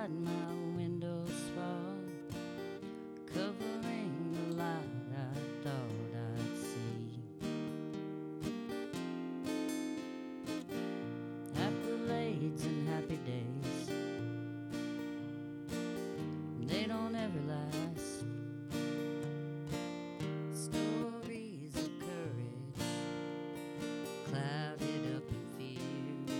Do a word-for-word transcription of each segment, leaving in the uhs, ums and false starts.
outside, my windows fall, covering the light I thought I'd see. Accolades and happy days, they don't ever last. Stories of courage clouded up in fear.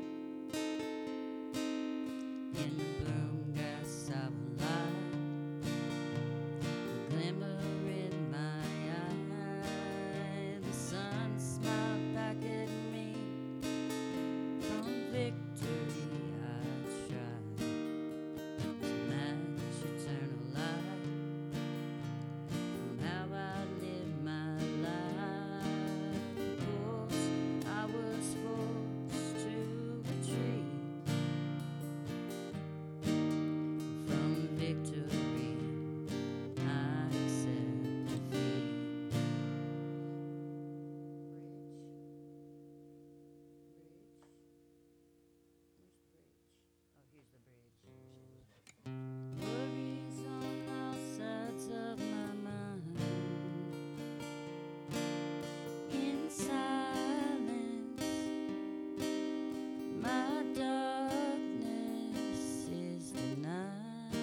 In the bloom grass of light, a glimmer in my eye, the sun smiled back at me. From victory I tried to match eternal light, from how I live my life. Of course, I was forced to retreat from victory. I accept defeat. Bridge, bridge. Where's the bridge? Oh, here's the bridge. Worries on all sides of my mind. In silence, my darkness is the night.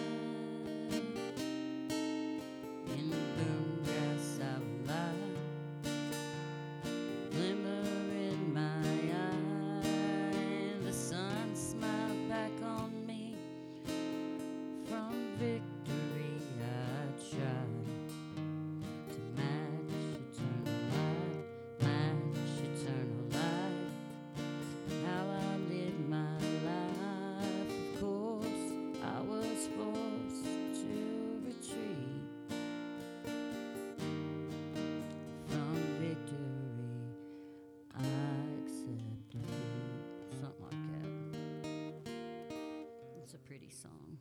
In the boom grass of light, glimmer in my eye, the sun smiled back on me. From victory I tried to match eternal light, match eternal light, how I live my life. Of course, I was forced to retreat from victory. I accept defeat. Something like that. It's a pretty song.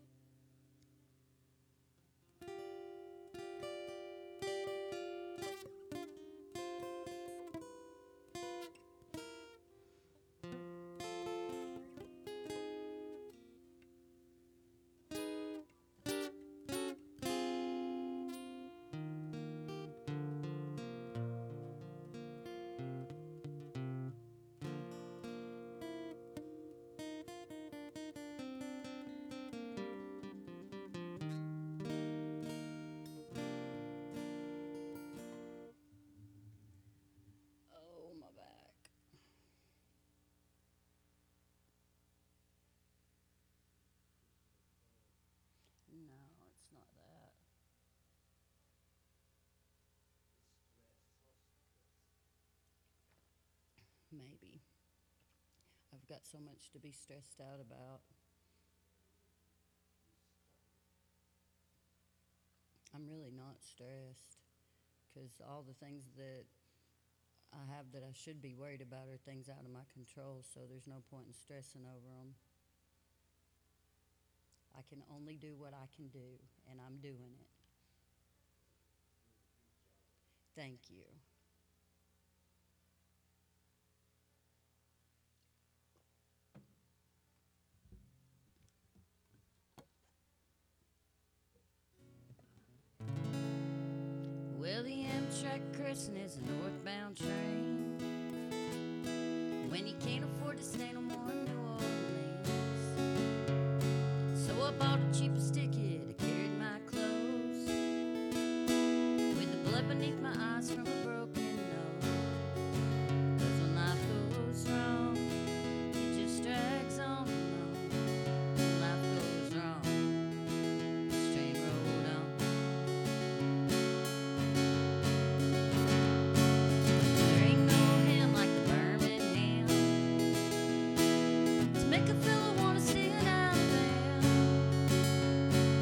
Oh, my back. No, it's not that. Maybe. I've got so much to be stressed out about. I'm really not stressed because all the things that I have that I should be worried about are things out of my control, so there's no point in stressing over them. I can only do what I can do, and I'm doing it. Thank you. Well, the Amtrak crossing is a northbound train. When you can't afford to stay no more in New Orleans, so I bought the cheapest ticket. I carried my clothes with the blood beneath my eyes from a broken nose. 'Cause when life goes wrong, it just drags on and on. When life goes wrong, this train rolled on. There ain't no hymn like the Birmingham to make a fella wanna stay in Alabama.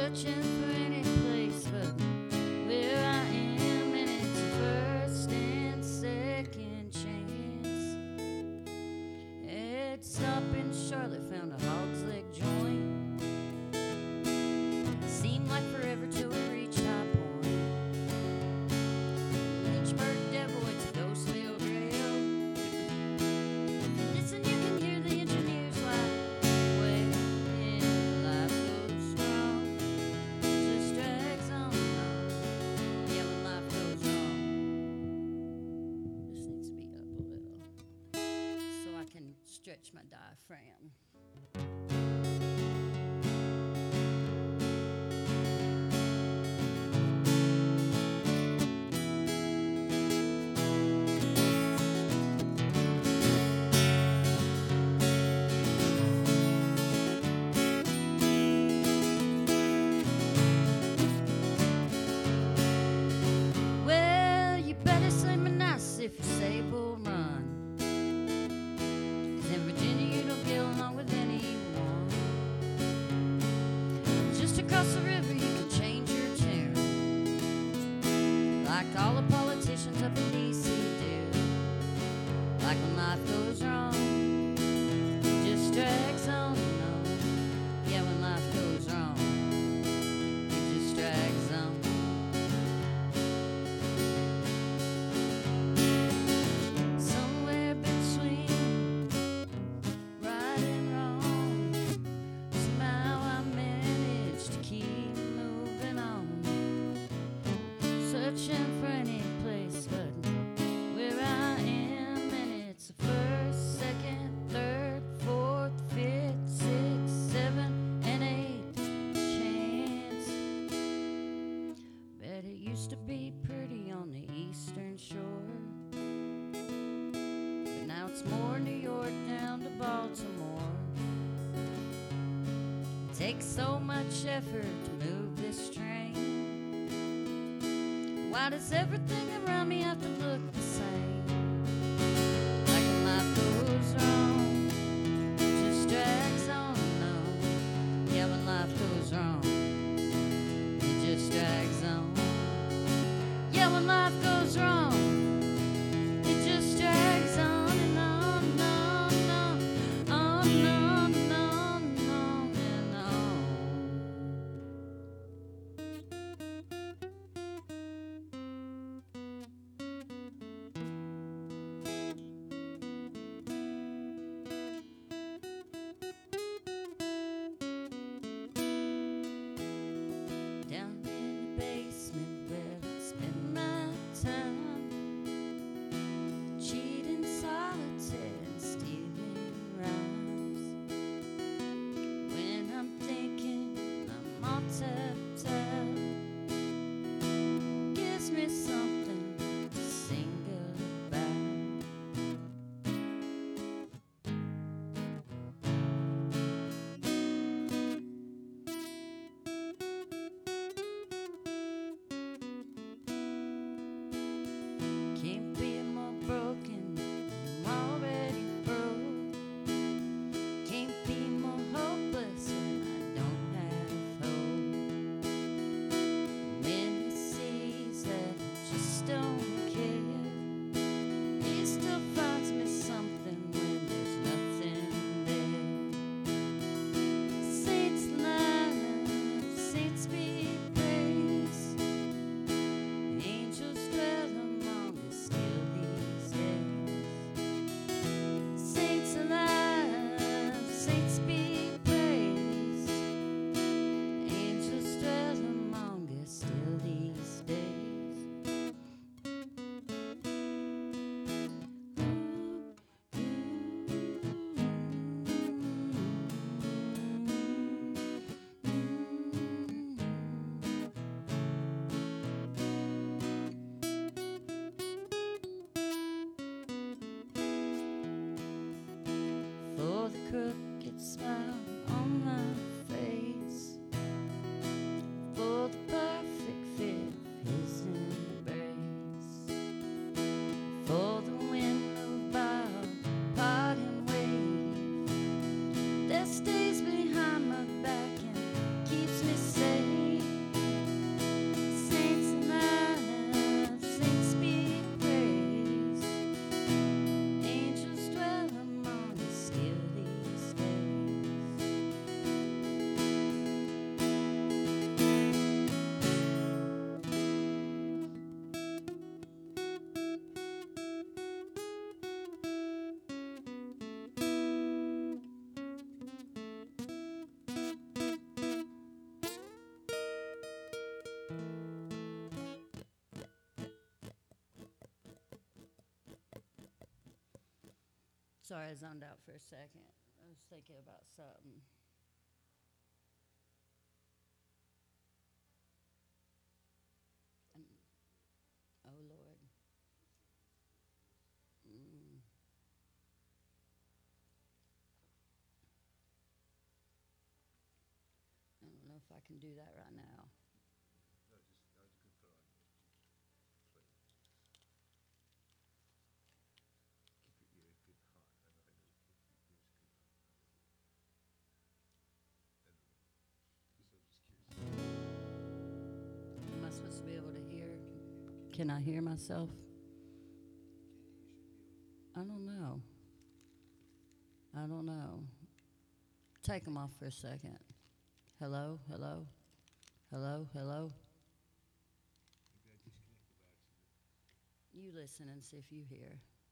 searching for any place but where I am, and it's a first and second chance. It's up in Charlotte, found a hog's leg joint. Seemed like forever till we reached High Point. Lynchburg Devil, it's a ghost-filled rail. Listen, you can hear the engineers like, when life goes wrong, just drags on and on. Yeah, when life goes wrong. This needs to be up a little so I can stretch my diaphragm. Well, you better sling me nice if you say Bull Run. 'Cause in Virginia you don't get along with anyone. Just across the river you can change your tune, like all the politicians up in D C do. Like when life goes wrong, it just drags on and on. Yeah, when life goes wrong, it just drags on. Somewhere between right and wrong, somehow I managed to keep moving on, searching for any place but where I am, and it's a first, second, third, fourth, fifth, sixth, seventh, and eighth chance. Bet it used to be pretty on the eastern shore, but now it's more New York down to Baltimore. It takes so much effort to move this train. Why does everything around me have to look the same? Like when life goes wrong, it just drags on and on. Yeah, when life goes wrong, it just drags on. Yeah, when life goes wrong, it just drags on and on and on and on, on and on and on and on and on. Down in the basement where I spend my time, cheating solitaire and stealing rhymes. When I'm thinking I'm all tapped out, gives me something to sing about. Can't be more broken, I'm already broke. Can't be more hopeless when I don't have hope. When he sees that I just don't care, he still finds me something when there's nothing there. Saints live, saints be praised, angels dwell among us still these days. Saints alive, saints be praised, angels dwell among us still these days. For the crooked smile on my face, for the perfect fit of his embrace, for the wind moved by a parting wave that stays behind my back and keeps me safe. Sorry, I zoned out for a second. I was thinking about something. And, oh, Lord. Mm. I don't know if I can do that right now. No, just, no, you could put on, play. Keep your ear good hot, I know, I know, keep your ears good hot. And, just, I'm just curious. Am I supposed to be able to hear? Can I hear myself? Can you, you should be able. I don't know. I don't know. Take them off for a second. Hello, hello, hello, hello. Maybe I disconnected by accident. You listen and see if you hear.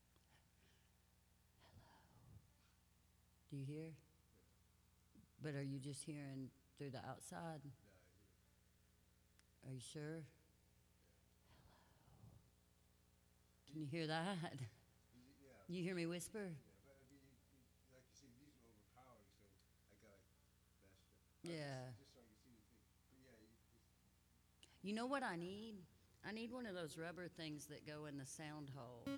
Hello. Do you hear? But are you just hearing through the outside? No, I hear. Are you sure? Hello. Can you hear that? Yeah. You hear me whisper? Yeah, but I mean, you, you, like you say, these are overpowering, so I gotta master it. Yeah. Just, just so I can see the thing. But yeah, you just. You know what I need? I need one of those rubber things that go in the sound hole.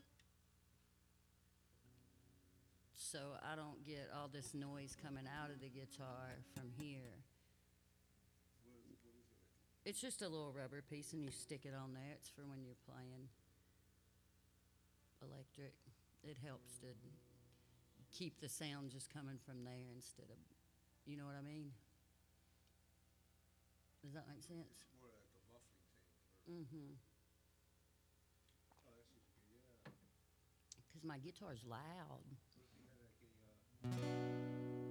So I don't get all this noise coming out of the guitar from here. What is, what is it? It's just a little rubber piece and you stick it on there. It's for when you're playing electric. It helps to keep the sound just coming from there instead of, you know what I mean? Does that make sense? It's more like a muffling thing. Or, Mm-hmm. oh, that's just good, yeah. Because my guitar's loud. What if you had like a, uh,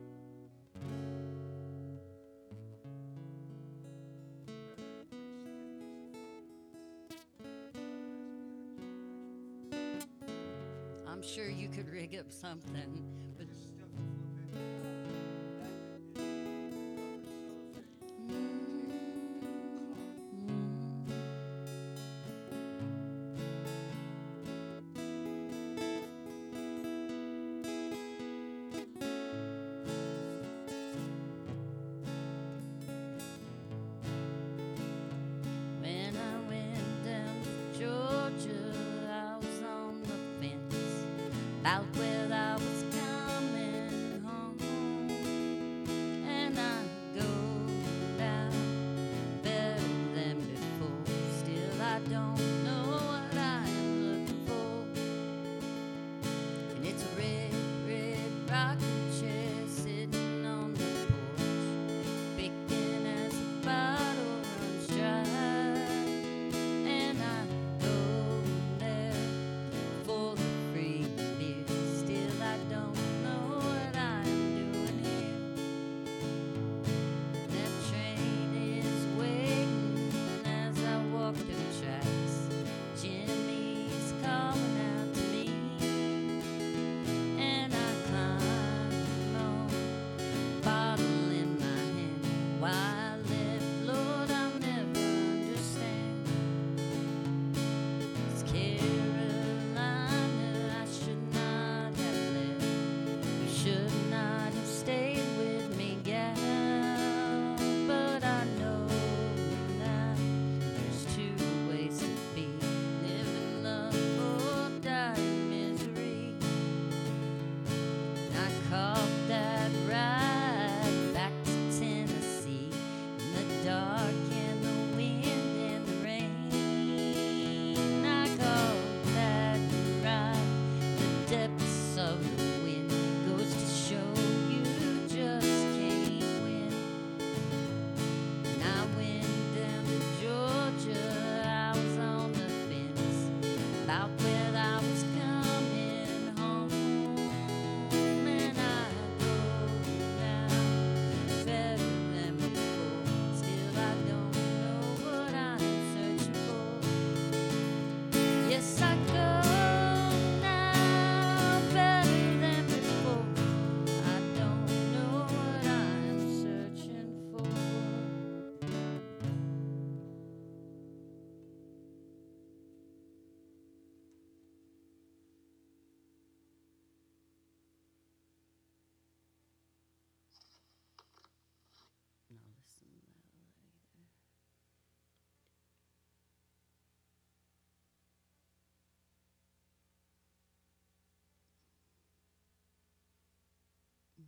I'm sure you could rig up something, but just stuff the flip head. That and rubber cellophane. when I went down to Georgia, I was on the fence about where I was coming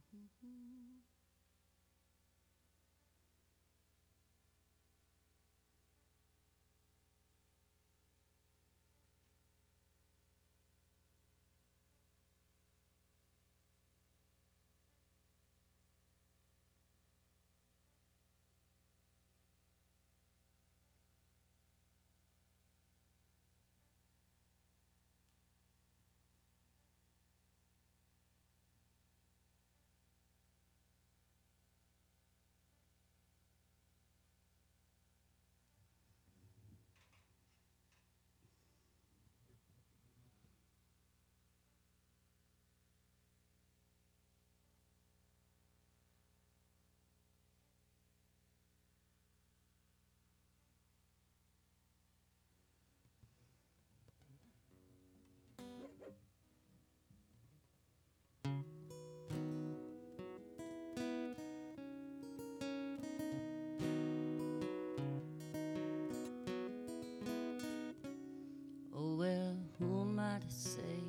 Oh well, who am I to say?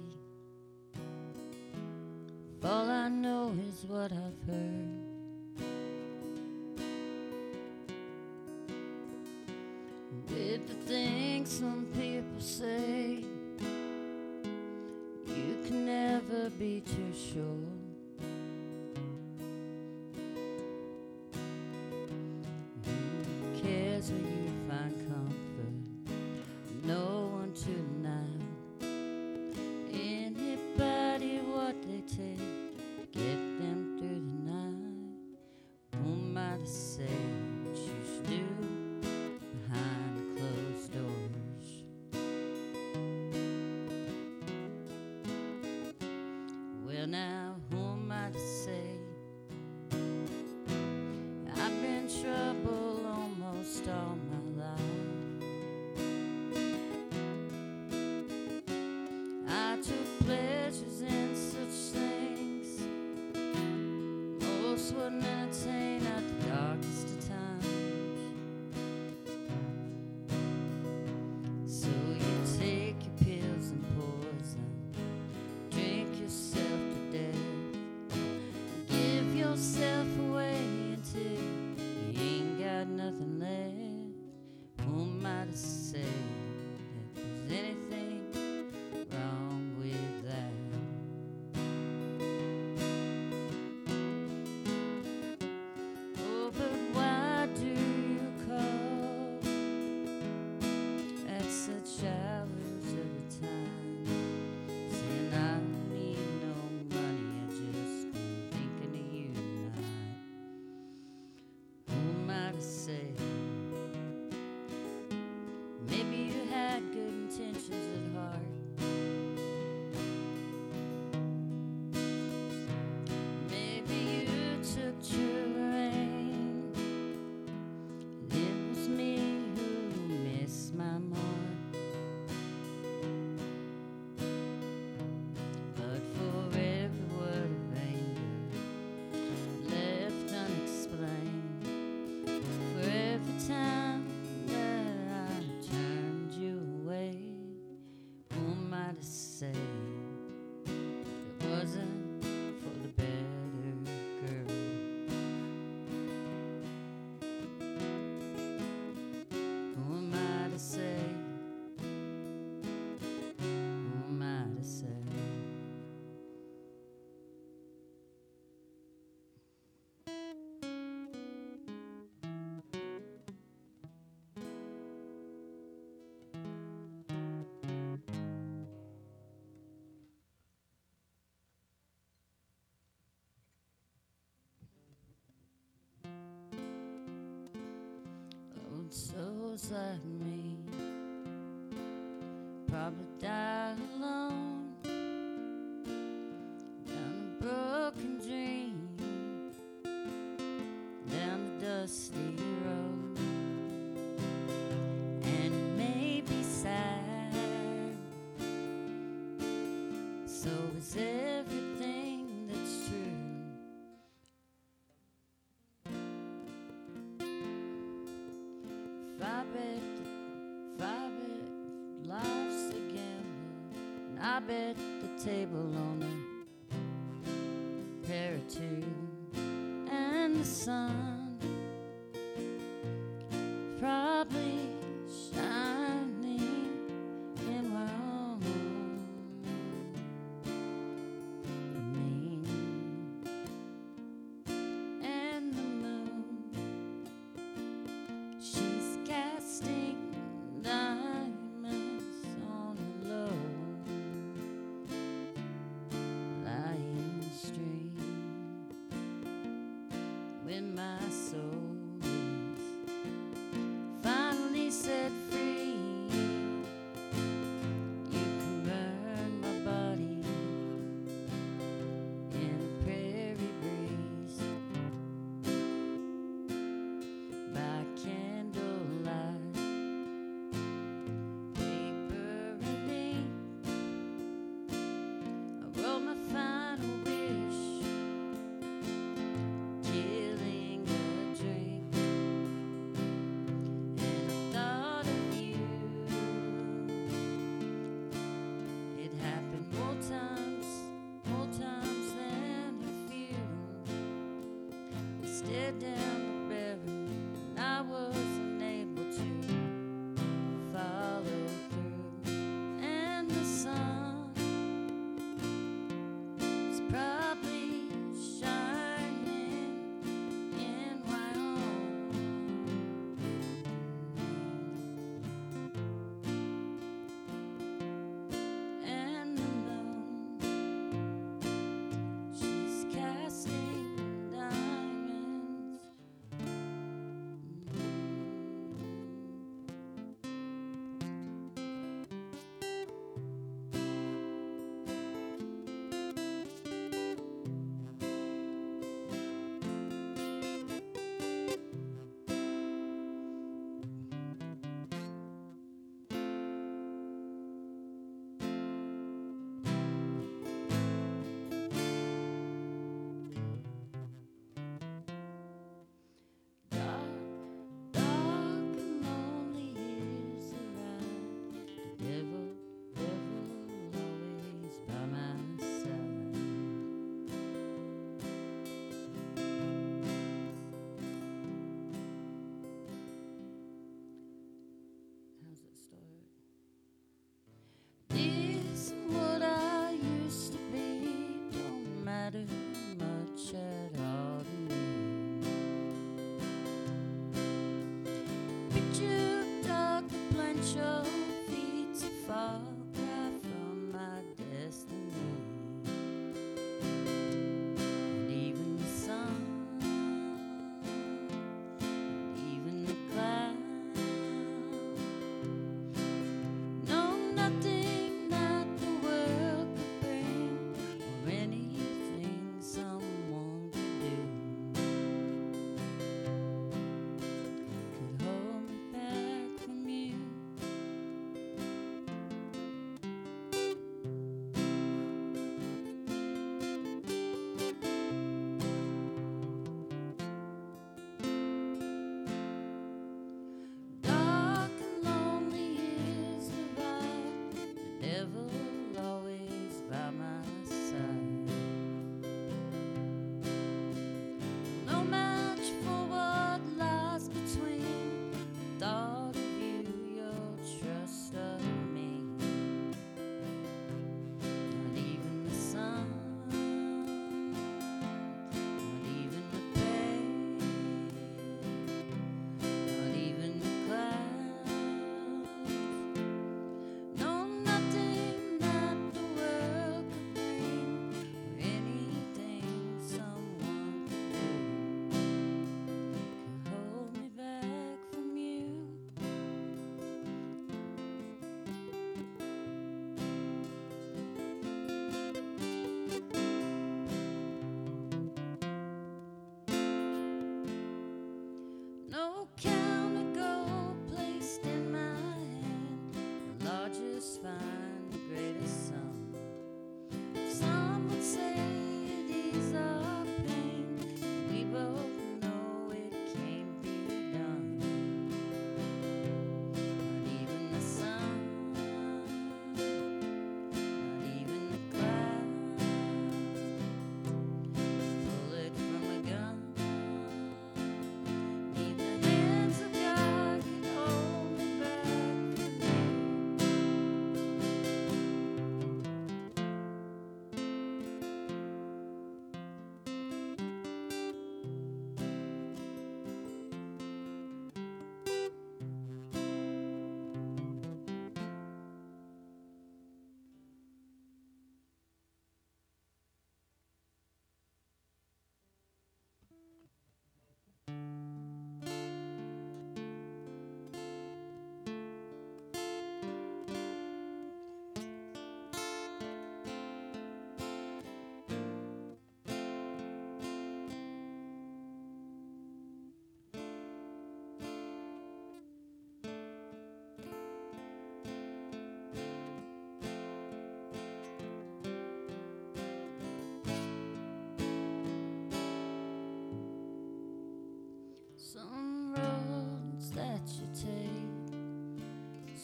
All I know is what I've heard. With the things some people say, you can never be too sure. Who cares where you find comfort? No one tonight. Anybody what they take, get them through the night. Who am I to say what you should do behind closed doors? Well now, who am I to say? I've been in trouble almost all my life. I took pleasures in such things most wouldn't entertain at the darkest of times. So you take your pills and poison, drink yourself to death, give yourself away until you ain't got nothing left. Who am I to say that there's anything wrong with that? Oh, but why do you call at such hours of the time, saying I don't need no money, I just been thinking of you tonight? Who am I to say? Maybe you had good intentions at heart. Maybe you took true aim. It was me who missed my mark. But for every word of anger left unexplained, for every time that I turned you away, who am I to say it wasn't for the better, girl? Who am I to say? Who am I to say? Old souls like me probably die alone down a broken dream, down the dusty road. And it may be sad, so is everything that's true. If I bet, if I bet life's a gamble, and I bet the table on a pair of two. sun probably shining in Wyoming. And the moon, she's casting diamonds on a low lying stream. When my soul is finally set free, you can burn my body in a prairie breeze by candlelight, paper and ink. I wrote my final wish, killing a drink, and I thought of you. It happened more times, more times than a few. I stared down the barrel and I was unable to follow through. And the sun is probably shining in Wyoming. And the moon, she's casting diamonds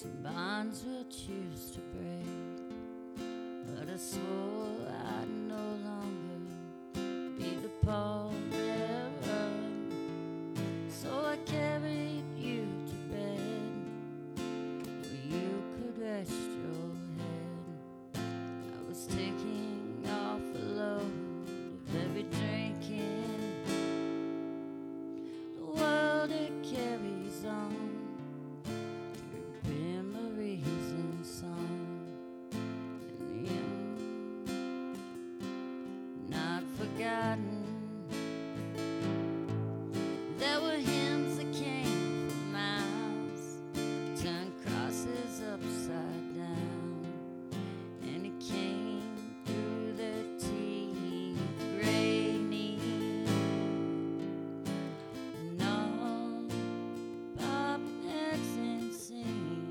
Some bonds we'll choose to break, but I swore I'd no longer be the pallbearer. So I carried you to bed where you could rest your head. I was taking off a load of heavy drinking. The world it carries on through memories and song. In the end, not forgotten. There were hymns that came for miles, turned crosses upside down, and it came through the teeth gray knee. And all bobbing heads and sing,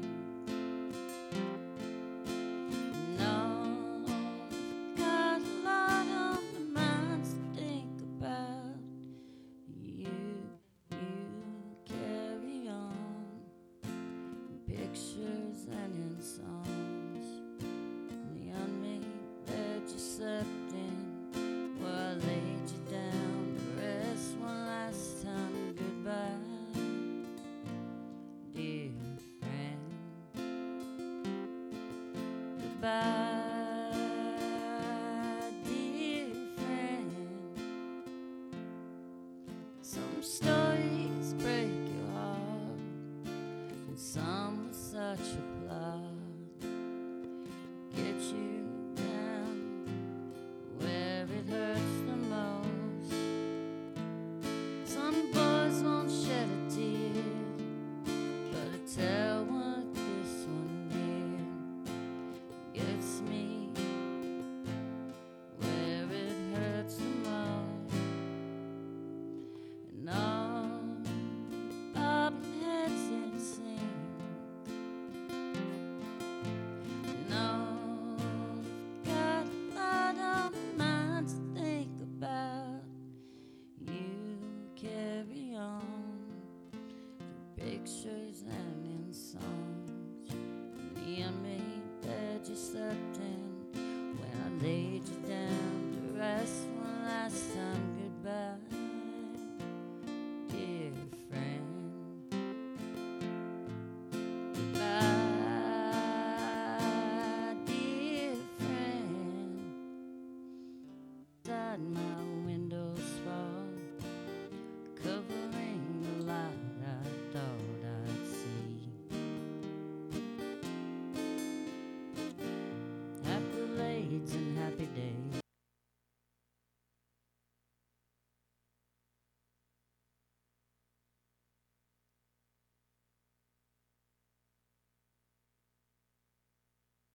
and all got a lot on their minds to think about. You, you carry on, in pictures and in songs, in the unmade bed you slept in, where I laid you down to rest one last time. Goodbye, dear friend. Goodbye, dear friend. Some stories break your heart, and some with such a plot get you down where it hurts the most. Some boys won't shed a tear, but I tell what this one here gets me where it hurts the most. And all bobbing heads and sing, and all got a lot on their minds to think about. You carry on through pictures